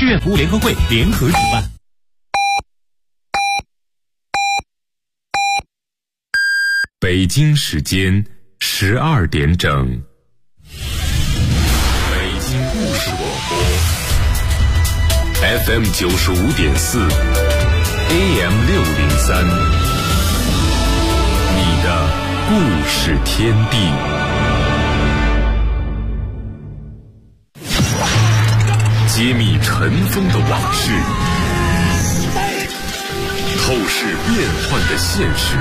志愿服务联合会联合主办。 北京时间12点整，北京故事广播 FM 95.4 AM 603，你的故事天地。揭秘尘封的往事，透视变幻的现实，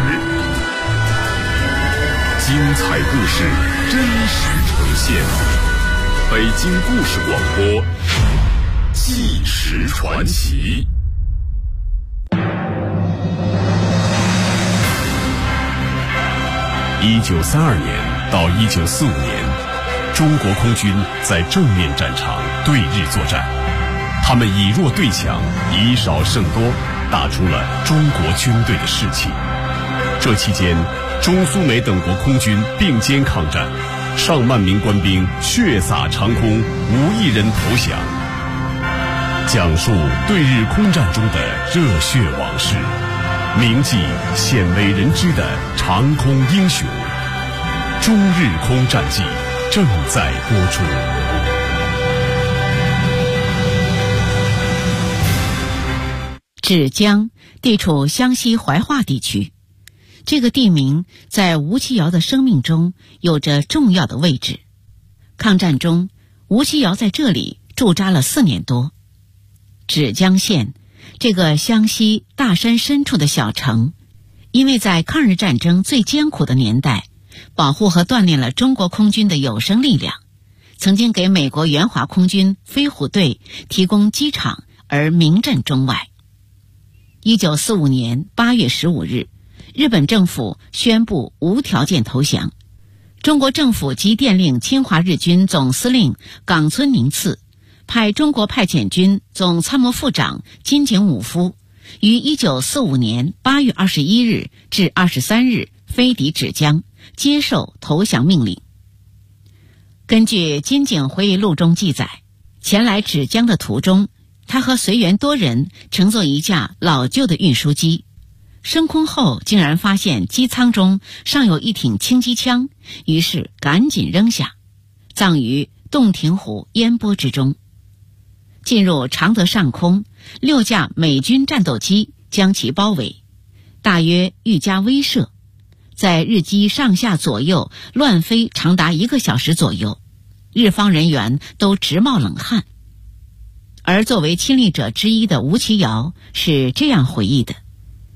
精彩故事真实呈现。北京故事广播，纪实传奇。1932年到1945年，中国空军在正面战场对日作战，他们以弱对强，以少胜多，打出了中国军队的士气。这期间，中苏美等国空军并肩抗战，上万名官兵血洒长空，无一人投降。讲述对日空战中的热血往事，铭记鲜为人知的长空英雄。中日空战记正在播出。 芷江地处湘西怀化地区，这个地名在吴奇瑶的生命中有着重要的位置。抗战中，吴奇瑶在这里驻扎了4年多。芷江县这个湘西大山深处的小城，因为在抗日战争最艰苦的年代，保护和锻炼了中国空军的有生力量，曾经给美国援华空军飞虎队提供机场而名震中外。1945年8月15日，日本政府宣布无条件投降。中国政府即电令侵华日军总司令冈村宁次，派中国派遣军总参谋副长金井武夫于1945年8月21日至23日飞抵芷江，接受投降命令。根据金井回忆录中记载，前来芷江的途中，他和随员多人乘坐一架老旧的运输机，升空后竟然发现机舱中尚有一挺轻机枪，于是赶紧扔下，葬于洞庭湖烟波之中。进入常德上空，6架美军战斗机将其包围，大约愈加威慑，在日机上下左右乱飞长达1个小时左右，日方人员都直冒冷汗。而作为亲历者之一的吴奇瑶是这样回忆的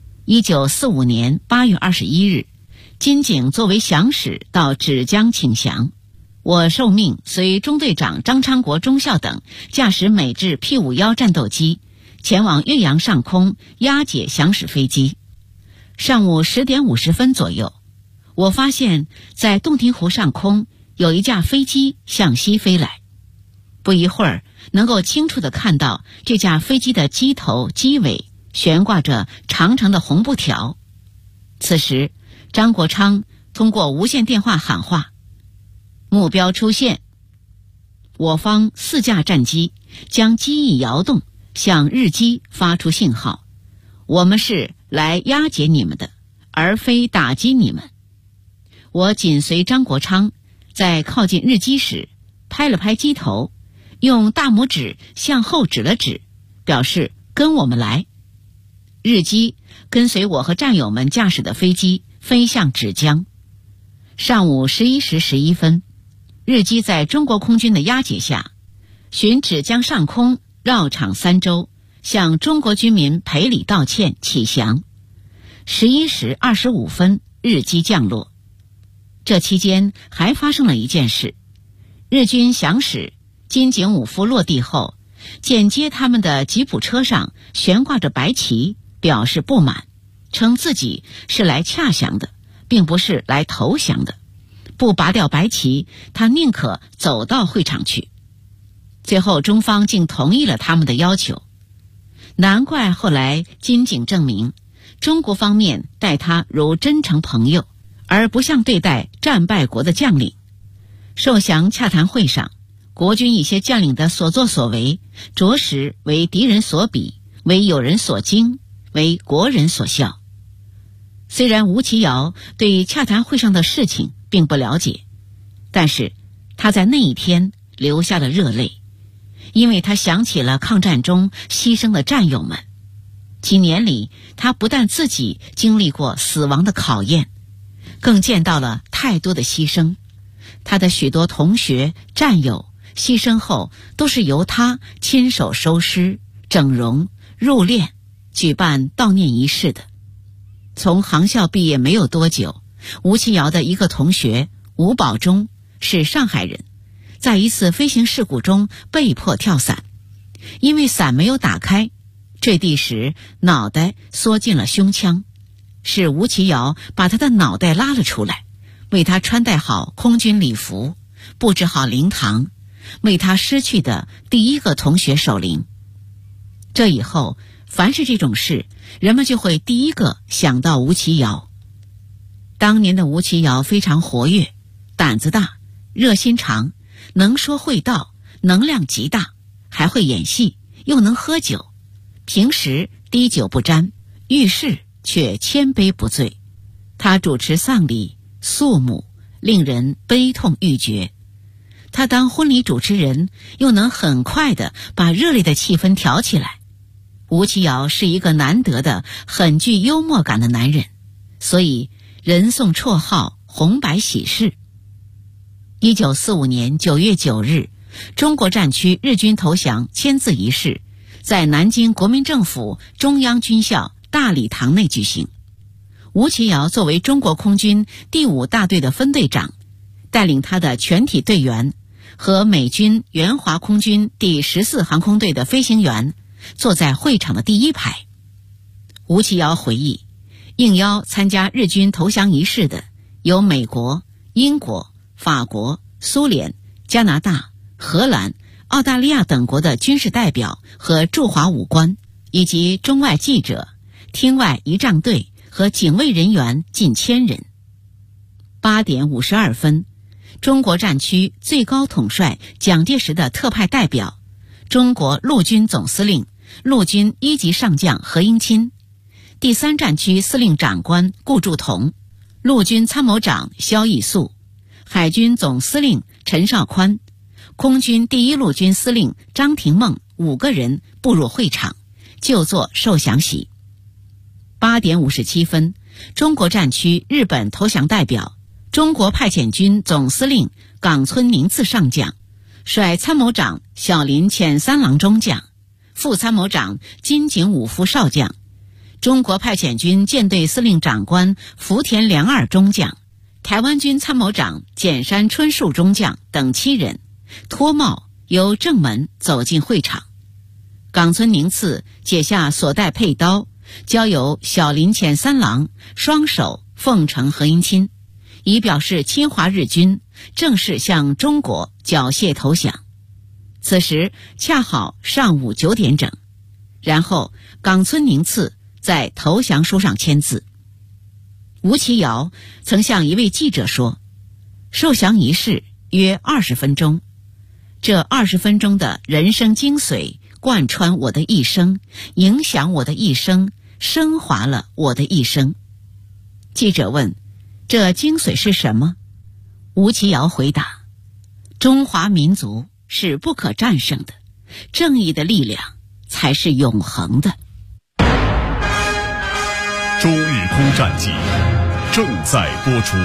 ：1945年8月21日，金井作为降使到芷江请降，我受命随中队长张昌国中校等驾驶美制 P-51战斗机前往岳阳上空押解降使飞机。上午10点50分左右，我发现在洞庭湖上空有一架飞机向西飞来。不一会儿，能够清楚地看到这架飞机的机头、机尾悬挂着长长的红布条。此时，张国昌通过无线电话喊话：目标出现。我方4架战机将机翼摇动，向日机发出信号，我们是来押解你们的，而非打击你们。我紧随张国昌，在靠近日机时拍了拍机头，用大拇指向后指了指，表示跟我们来。日机跟随我和战友们驾驶的飞机飞向芷江。上午11时11分，日机在中国空军的押解下，循芷江上空绕场3周，向中国军民赔礼道歉起降。11时25分，日机降落。这期间还发生了一件事：日军降使金井武夫落地后，见接他们的吉普车上悬挂着白旗，表示不满，称自己是来洽降的，并不是来投降的。不拔掉白旗，他宁可走到会场去。最后中方竟同意了他们的要求。难怪后来金井证明，中国方面待他如真诚朋友，而不像对待战败国的将领。受降洽谈会上， 国军一些将领的所作所为，着实为敌人所鄙，为友人所惊，为国人所笑。虽然吴奇瑶对洽谈会上的事情并不了解，但是他在那一天流下了热泪，因为他想起了抗战中牺牲的战友们。几年里，他不但自己经历过死亡的考验，更见到了太多的牺牲。他的许多同学、战友牺牲后，都是由他亲手收尸、整容、入殓、举办悼念仪式的。从航校毕业没有多久，吴奇瑶的一个同学吴保忠是上海人，在一次飞行事故中被迫跳伞，因为伞没有打开，坠地时脑袋缩进了胸腔，是吴奇瑶把他的脑袋拉了出来，为他穿戴好空军礼服，布置好灵堂，为他失去的第一个同学守灵。这以后，凡是这种事，人们就会第一个想到吴奇瑶。当年的吴奇瑶非常活跃，胆子大，热心肠，能说会道，能量极大，还会演戏，又能喝酒。平时滴酒不沾，遇事却千杯不醉。他主持丧礼肃穆，令人悲痛欲绝。他当婚礼主持人，又能很快地把热烈的气氛挑起来。吴奇瑶是一个难得的很具幽默感的男人，所以人送绰号红白喜事。1945年9月9日，中国战区日军投降签字仪式在南京国民政府中央军校大礼堂内举行。吴奇瑶作为中国空军第5大队的分队长，带领他的全体队员和美军援华空军第14航空队的飞行员坐在会场的第一排。吴奇瑶回忆，应邀参加日军投降仪式的有美国、英国、法国、苏联、加拿大、荷兰、澳大利亚等国的军事代表和驻华武官，以及中外记者、厅外仪仗队和警卫人员近1000人。8点52分，中国战区最高统帅蒋介石的特派代表，中国陆军总司令、陆军1级上将何应钦，第3战区司令长官顾祝同，陆军参谋长萧翼肃，海军总司令陈绍宽，空军第1陆军司令张廷梦5个人步入会场，就座受降席。8点57分，中国战区日本投降代表，中国派遣军总司令冈村宁次上将，率参谋长小林浅三郎中将，副参谋长金井武夫少将，中国派遣军舰队司令长官福田良二中将，台湾军参谋长简山春树中将等7人脱帽由正门走进会场。冈村宁次解下所带佩刀，交由小林浅三郎双手奉承何应钦，以表示侵华日军正式向中国缴械投降。此时恰好上午9点整，然后冈村宁次在投降书上签字。吴奇瑶曾向一位记者说，受降仪式约20分钟，这20分钟的人生精髓贯穿我的一生，影响我的一生，升华了我的一生。记者问，这精髓是什么？吴奇瑶回答，中华民族是不可战胜的，正义的力量才是永恒的。 中日空战记正在播出。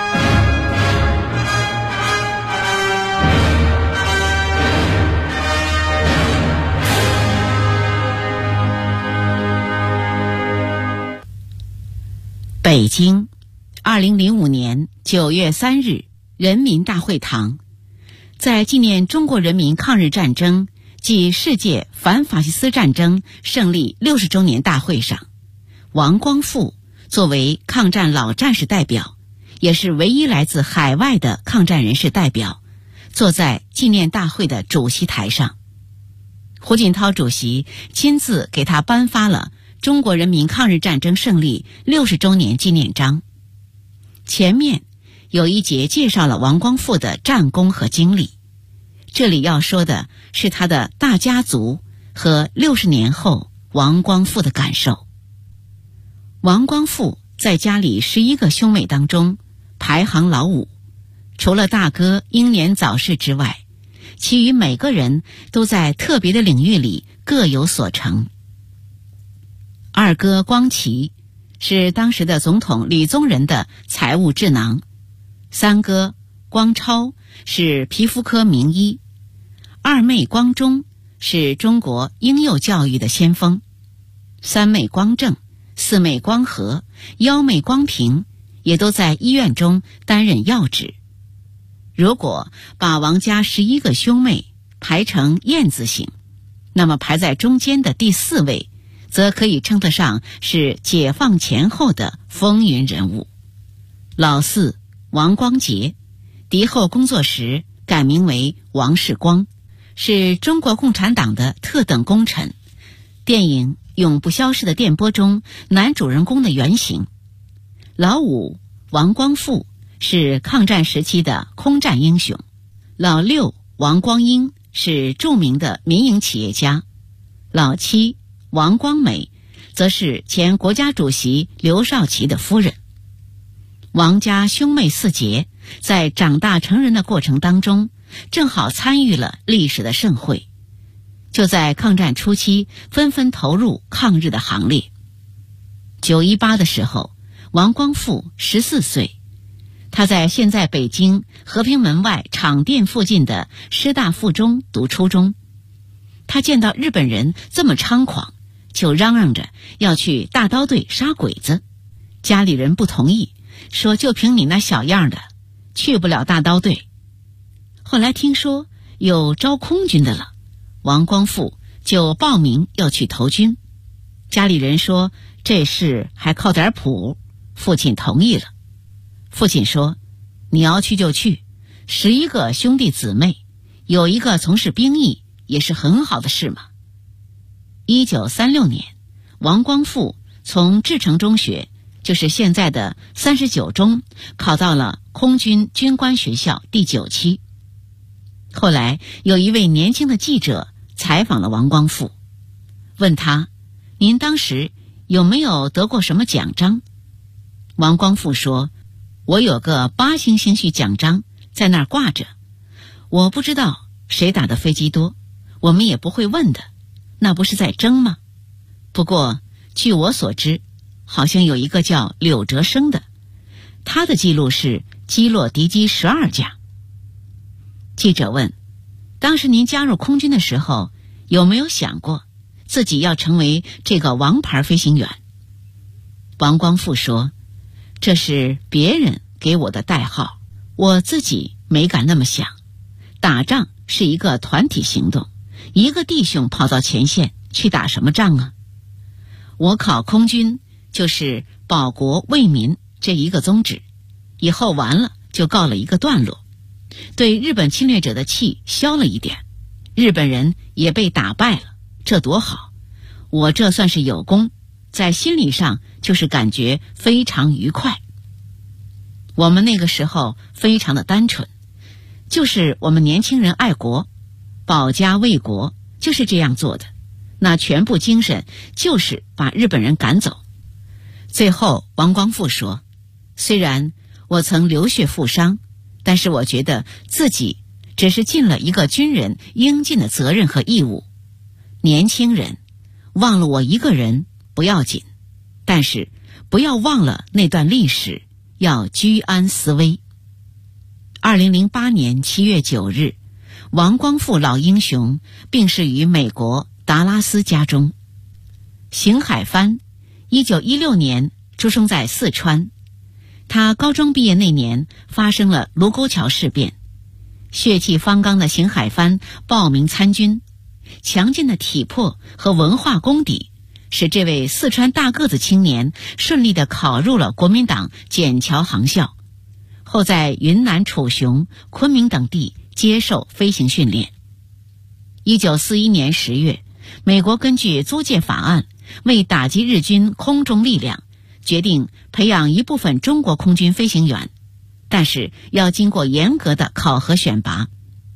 北京2005年9月3日，人民大会堂，在纪念中国人民抗日战争暨世界反法西斯战争胜利60周年大会上，王光复作为抗战老战士代表，也是唯一来自海外的抗战人士代表，坐在纪念大会的主席台上。胡锦涛主席亲自给他颁发了中国人民抗日战争胜利60周年纪念章。前面有一节介绍了王光复的战功和经历， 这里要说的是他的大家族和60年后王光复的感受。王光复在家里11个兄妹当中排行老5，除了大哥英年早逝之外，其余每个人都在特别的领域里各有所成。二哥光启是当时的总统李宗仁的财务智囊，三哥光超是皮肤科名医，二妹光中是中国婴幼教育的先锋，三妹光正、四妹光和、幺妹光平也都在医院中担任要职。如果把王家11个兄妹排成燕字形，那么排在中间的第4位则可以称得上是解放前后的风云人物。老四王光杰，敌后工作时改名为王世光，是中国共产党的特等功臣，电影《永不消逝的电波》中男主人公的原型。老五王光复是抗战时期的空战英雄，老六王光英是著名的民营企业家，老七王光美则是前国家主席刘少奇的夫人。王家兄妹4杰在长大成人的过程当中，正好参与了历史的盛会，就在抗战初期纷纷投入抗日的行列。918的时候，王光复14岁，他在现在北京和平门外厂店附近的师大附中读初中。他见到日本人这么猖狂，就嚷嚷着要去大刀队杀鬼子。家里人不同意，说就凭你那小样的，去不了大刀队。后来听说有招空军的了，王光复就报名要去投军。家里人说这事还靠点谱，父亲同意了。父亲说，你要去就去，11个兄弟姊妹，有一个从事兵役，也是很好的事嘛。1936年，王光复从志诚中学，就是现在的39中，考到了空军军官学校第9期。后来有一位年轻的记者采访了王光复，问他，您当时有没有得过什么奖章？王光复说，我有个8星星序奖章在那儿挂着，我不知道谁打的飞机多，我们也不会问的，那不是在争吗？不过据我所知，好像有一个叫柳哲生的，他的记录是击落敌机12架。记者问，当时您加入空军的时候，有没有想过自己要成为这个王牌飞行员？王光复说，这是别人给我的代号，我自己没敢那么想。打仗是一个团体行动，一个弟兄跑到前线去打什么仗啊？我考空军就是保国为民这一个宗旨，以后完了就告了一个段落，对日本侵略者的气消了一点，日本人也被打败了，这多好！我这算是有功，在心理上就是感觉非常愉快。我们那个时候非常的单纯，就是我们年轻人爱国，保家卫国，就是这样做的。那全部精神就是把日本人赶走。最后王光复说，虽然我曾流血负伤，但是我觉得自己只是尽了一个军人应尽的责任和义务。年轻人忘了我一个人不要紧，但是不要忘了那段历史，要居安思危。2008年7月9日，王光复老英雄病逝于美国达拉斯家中。邢海帆1916年出生在四川，他高中毕业那年发生了卢沟桥事变，血气方刚的邢海帆报名参军，强劲的体魄和文化功底使这位四川大个子青年顺利地考入了国民党笕桥航校，后在云南楚雄、昆明等地接受飞行训练。1941年10月，美国根据租借法案，为打击日军空中力量，决定培养一部分中国空军飞行员，但是要经过严格的考核选拔。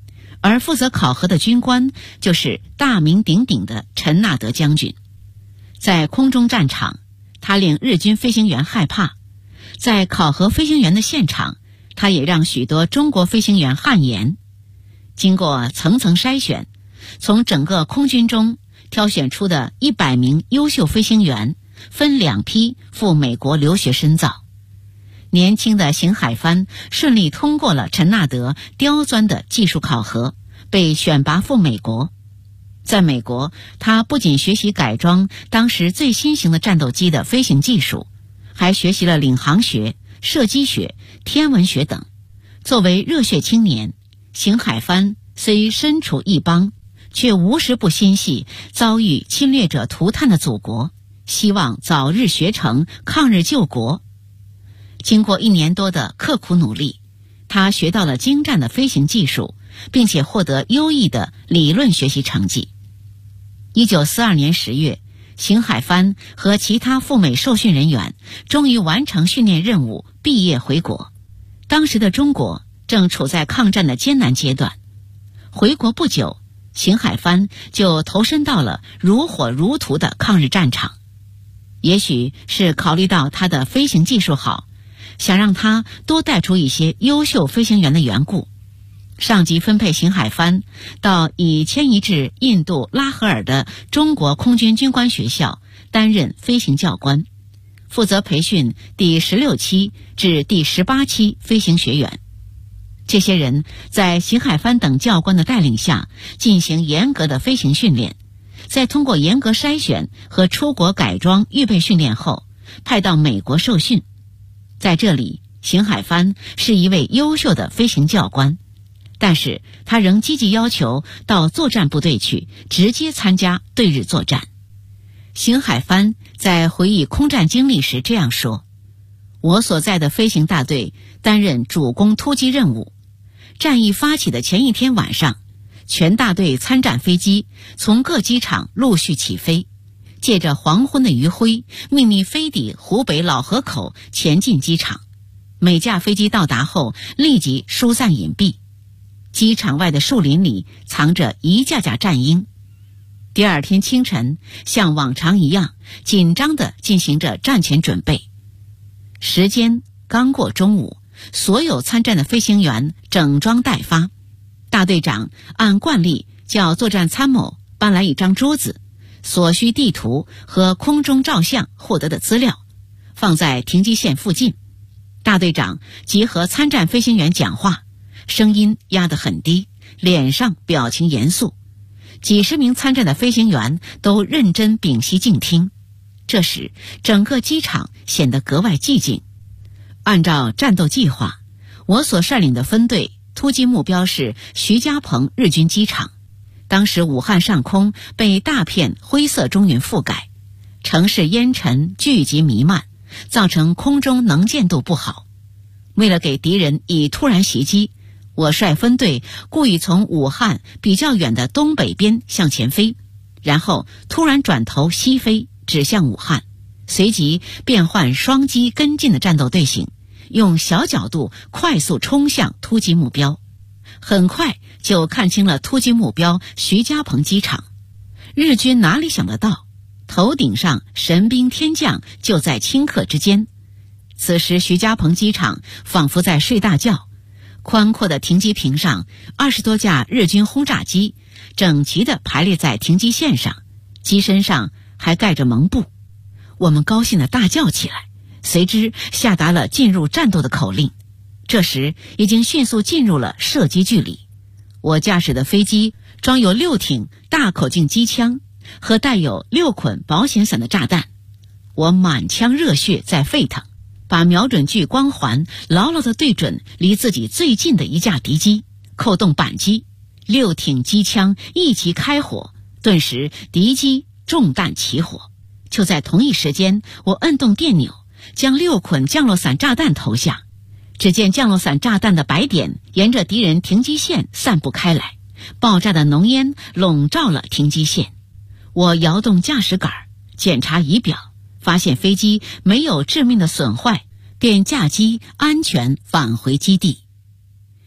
而负责考核的军官就是大名鼎鼎的陈纳德将军。在空中战场，他令日军飞行员害怕；在考核飞行员的现场，他也让许多中国飞行员汗颜。经过层层筛选，从整个空军中挑选出的100名优秀飞行员，分2批赴美国留学深造。年轻的邢海帆顺利通过了陈纳德刁钻的技术考核，被选拔赴美国。在美国，他不仅学习改装当时最新型的战斗机的飞行技术，还学习了领航学、射击学、天文学等。作为热血青年，邢海帆虽身处异邦，却无时不心系遭遇侵略者涂炭的祖国，希望早日学成，抗日救国。经过1年多的刻苦努力，他学到了精湛的飞行技术，并且获得优异的理论学习成绩。1942年10月，邢海帆和其他赴美受训人员终于完成训练任务，毕业回国。当时的中国正处在抗战的艰难阶段，回国不久，邢海帆就投身到了如火如荼的抗日战场。也许是考虑到他的飞行技术好，想让他多带出一些优秀飞行员的缘故，上级分配邢海帆到已迁移至印度拉合尔的中国空军军官学校担任飞行教官，负责培训第16期至第18期飞行学员。这些人在邢海帆等教官的带领下进行严格的飞行训练，在通过严格筛选和出国改装预备训练后，派到美国受训。在这里，邢海帆是一位优秀的飞行教官，但是他仍积极要求到作战部队去直接参加对日作战。邢海帆在回忆空战经历时这样说：我所在的飞行大队担任主攻突击任务，战役发起的前一天晚上，全大队参战飞机从各机场陆续起飞，借着黄昏的余晖，秘密飞抵湖北老河口前进机场。每架飞机到达后，立即疏散隐蔽。机场外的树林里藏着一架架战鹰。第二天清晨，像往常一样，紧张地进行着战前准备。时间刚过中午，所有参战的飞行员整装待发。大队长按惯例叫作战参谋搬来一张桌子，所需地图和空中照相获得的资料放在停机线附近。大队长即和参战飞行员讲话，声音压得很低，脸上表情严肃。几十名参战的飞行员都认真屏息静听。这时，整个机场显得格外寂静。按照战斗计划，我所率领的分队突击目标是徐家棚日军机场。当时武汉上空被大片灰色中云覆盖，城市烟尘聚集弥漫，造成空中能见度不好。为了给敌人以突然袭击，我率分队故意从武汉比较远的东北边向前飞，然后突然转头西飞，指向武汉，随即变换双机跟进的战斗队形，用小角度快速冲向突击目标。很快就看清了突击目标徐家棚机场。日军哪里想得到，头顶上神兵天降就在顷刻之间。此时徐家棚机场仿佛在睡大觉，宽阔的停机坪上20多架日军轰炸机整齐地排列在停机线上，机身上还盖着蒙布。我们高兴地大叫起来，随之下达了进入战斗的口令。这时已经迅速进入了射击距离。我驾驶的飞机装有6挺大口径机枪和带有6捆保险伞的炸弹。我满腔热血在沸腾，把瞄准具光环牢牢地对准离自己最近的一架敌机，扣动扳机，6挺机枪一齐开火，顿时敌机中弹起火。就在同一时间，我摁动电钮，将6捆降落伞炸弹投下。只见降落伞炸弹的白点沿着敌人停机线散布开来，爆炸的浓烟笼罩了停机线。我摇动驾驶杆，检查仪表，发现飞机没有致命的损坏，便驾机安全返回基地。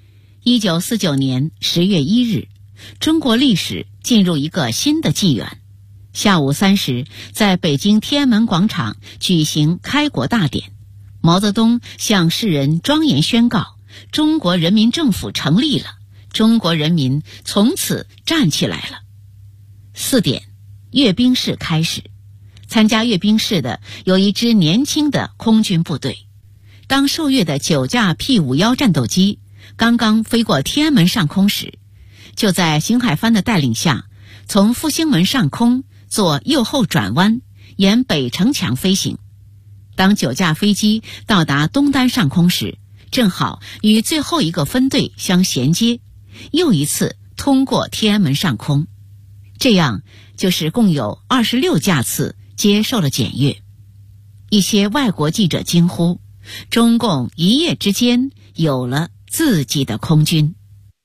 1949年10月1日，中国历史进入一个新的纪元。下午3时，在北京天安门广场举行开国大典，毛泽东向世人庄严宣告：中国人民政府成立了，中国人民从此站起来了。4点，阅兵式开始。参加阅兵式的有一支年轻的空军部队。当受阅的9架 P-51战斗机刚刚飞过天安门上空时，就在邢海帆的带领下，从复兴门上空做右后转弯，沿北城墙飞行。当9架飞机到达东单上空时，正好与最后一个分队相衔接，又一次通过天安门上空。这样就是共有26架次接受了检阅。一些外国记者惊呼：中共一夜之间有了自己的空军。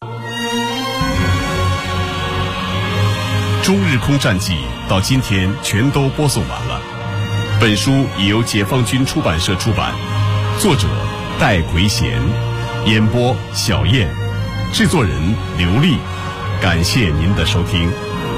中日空战记到今天全都播送完了。本书已由解放军出版社出版，作者戴奎贤，演播小燕，制作人刘丽。感谢您的收听。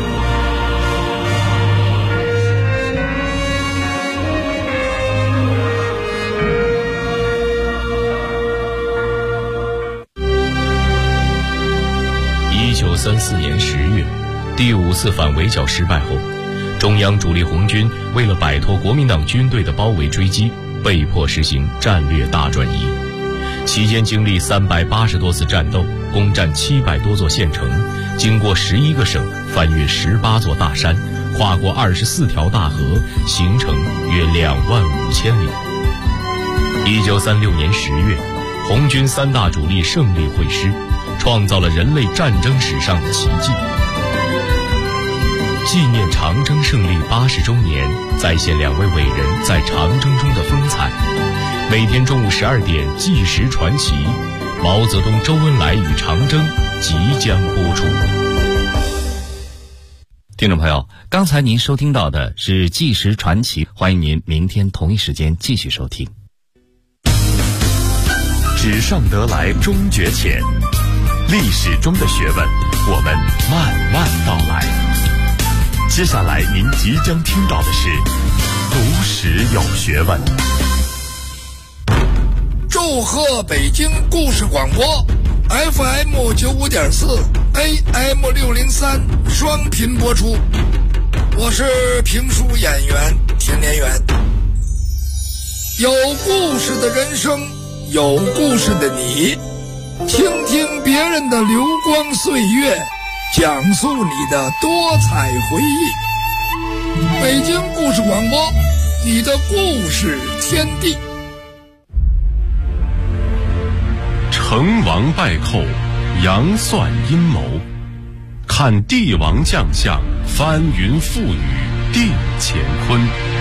1934年10月，第5次反围剿失败后，中央主力红军为了摆脱国民党军队的包围追击，被迫实行战略大转移。期间经历380多次战斗，攻占700多座县城，经过11个省，翻越18座大山，跨过24条大河，行程约25000里。1936年10月，红军3大主力胜利会师，创造了人类战争史上的奇迹。纪念长征胜利80周年，再现2位伟人在长征中的风采。每天中午12点，纪实传奇，毛泽东、周恩来与长征即将播出。 听众朋友，刚才您收听到的是纪实传奇，欢迎您明天同一时间继续收听。 纸上得来终觉浅，历史中的学问，我们慢慢道来。接下来您即将听到的是读史有学问。 祝贺北京故事广播 FM 95.4 AM 603双频播出，我是评书演员田连元。有故事的人生，有故事的你，倾听别人的流光岁月，讲述你的多彩回忆。北京故事广播，你的故事天地。 成王败寇，杨算阴谋，看帝王将相，翻云覆雨定乾坤。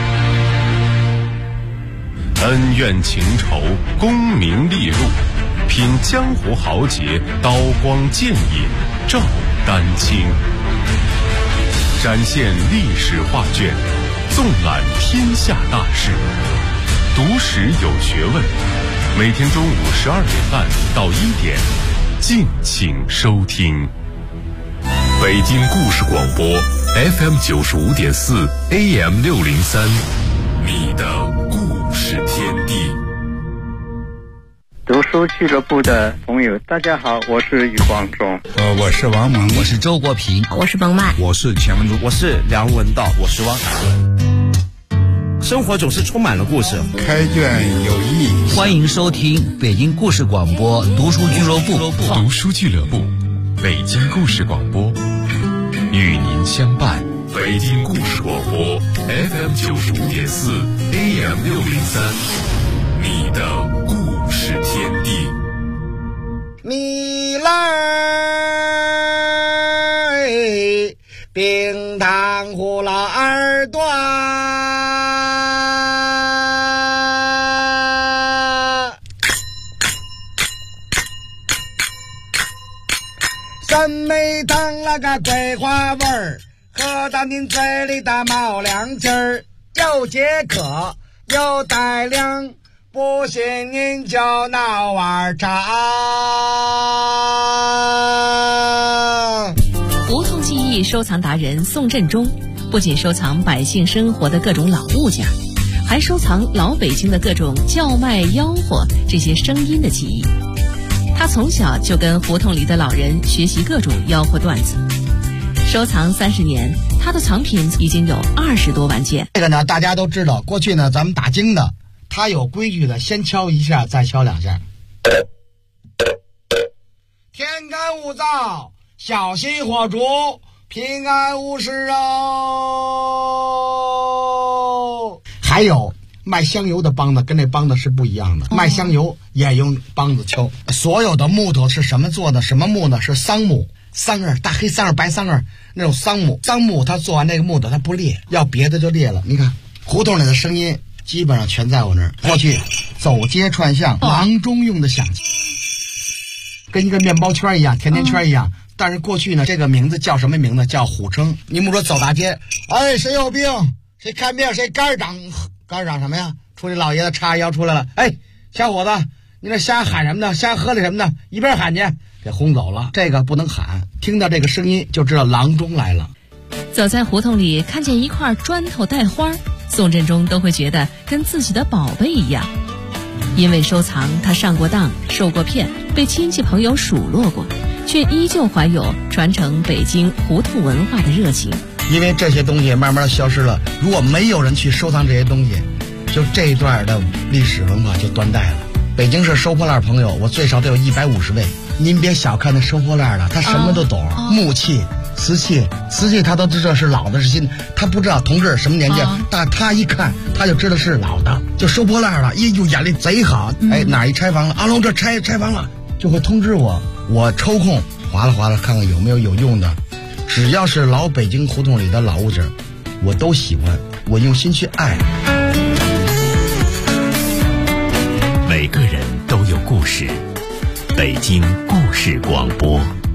恩怨情仇，功名利禄，品江湖豪杰，刀光剑影照丹青。展现历史画卷，纵览天下大事，读史有学问。每天中午12点半到1点，敬请收听。北京故事广播 FM 95.4 AM 603，你的故事天地。 读书俱乐部的朋友，大家好，我是余光中。 我是王蒙， 我是周国平， 我是彭曼， 我是钱文珠， 我是梁文道，我是汪达。生活总是充满了故事， 开卷有益。 欢迎收听北京故事广播读书俱乐部。 读书俱乐部，北京故事广播，与您相伴。北京故事广播 FM 95.4 AM 603，你的故事天地。 米来冰糖葫芦耳朵，三枚糖那个桂花味儿，喝到您嘴里的冒凉气儿，又解渴又带凉，不信您就闹碗茶。 位收藏达人宋振中，不仅收藏百姓生活的各种老物件，还收藏老北京的各种叫卖吆喝这些声音的记忆。他从小就跟胡同里的老人学习各种吆喝段子。收藏30年，他的藏品已经有20多万件。 这个呢，大家都知道，过去呢，咱们打更的，他有规矩的，先敲一下，再敲2下。天干物燥，小心火烛，平安无事哦。还有卖香油的梆子跟这梆子是不一样的，卖香油也用梆子敲。所有的木头是什么做的？什么木呢？是桑木，桑叶，大黑桑叶、白桑叶那种桑木。桑木它做完这个木头它不裂，要别的就裂了。你看胡同里的声音基本上全在我那儿。过去走街串巷，郎中用的响器，跟一个面包圈一样，甜甜圈一样。但是过去呢，这个名字叫什么名字？叫虎称。你们说走大街，哎，谁有病？谁看病？谁肝长？肝长什么呀？出去老爷子叉腰出来了，哎，小伙子，你这瞎喊什么呢？瞎喝的什么呢？一边喊去，给轰走了。这个不能喊，听到这个声音就知道郎中来了。 走在胡同里，看见一块砖头带花，宋振中都会觉得跟自己的宝贝一样。因为收藏，他上过当，受过骗，被亲戚朋友数落过，却依旧怀有传承北京胡同文化的热情。 因为这些东西慢慢的消失了，如果没有人去收藏这些东西，就这一段的历史文化就断代了。北京市收破烂朋友，我最少得有150位。您别小看那收破烂的，他什么都懂，木器、瓷器他都知道是老的是新的，他不知道同志什么年纪，但他一看他就知道是老的，就收破烂了，呦眼力贼好。哎，哪一拆房了？阿龙这拆房了，就会通知我，我抽空划拉看看有没有用的。只要是老北京胡同里的老物件，我都喜欢，我用心去爱。 每个人都有故事，北京故事广播。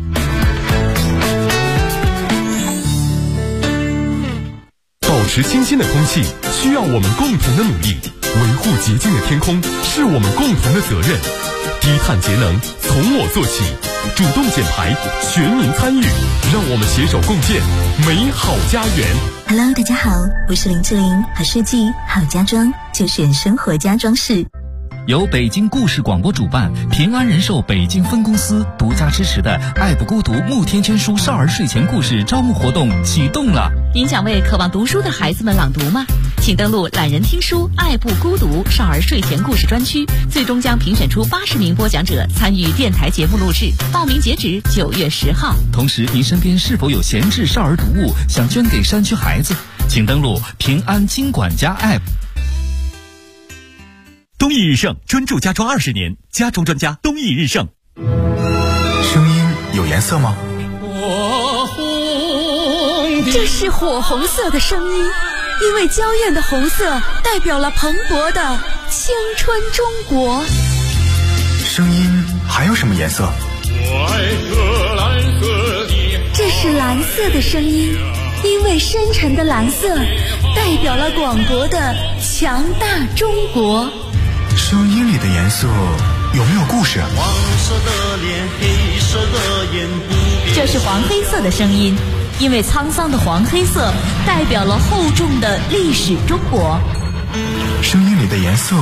保持清新的空气需要我们共同的努力，维护洁净的天空是我们共同的责任。低碳节能从我做起，主动减排，全民参与，让我们携手共建美好家园。 Hello， 大家好，我是林志玲，好设计好家装就选生活家装饰。 由北京故事广播主办，平安人寿北京分公司独家支持的“爱不孤独”慕天全书少儿睡前故事招募活动启动了。 您想为渴望读书的孩子们朗读吗？请登录懒人听书“爱不孤独”少儿睡前故事专区，最终将评选出80名播讲者参与电台节目录制。报名截止9月10号。 同时，您身边是否有闲置少儿读物想捐给山区孩子？请登录平安金管家 App。 东义日盛专注家装20年，家装专家东义日盛。 声音有颜色吗？ 这是火红色的声音，因为娇艳的红色代表了蓬勃的青春中国。 声音还有什么颜色？ 这是蓝色的声音，因为深沉的蓝色代表了广博的强大中国。 声音里的颜色有没有故事？ 黄色的脸，黑色的眼， 这是黄黑色的声音，因为沧桑的黄黑色代表了厚重的历史中国。 声音里的颜色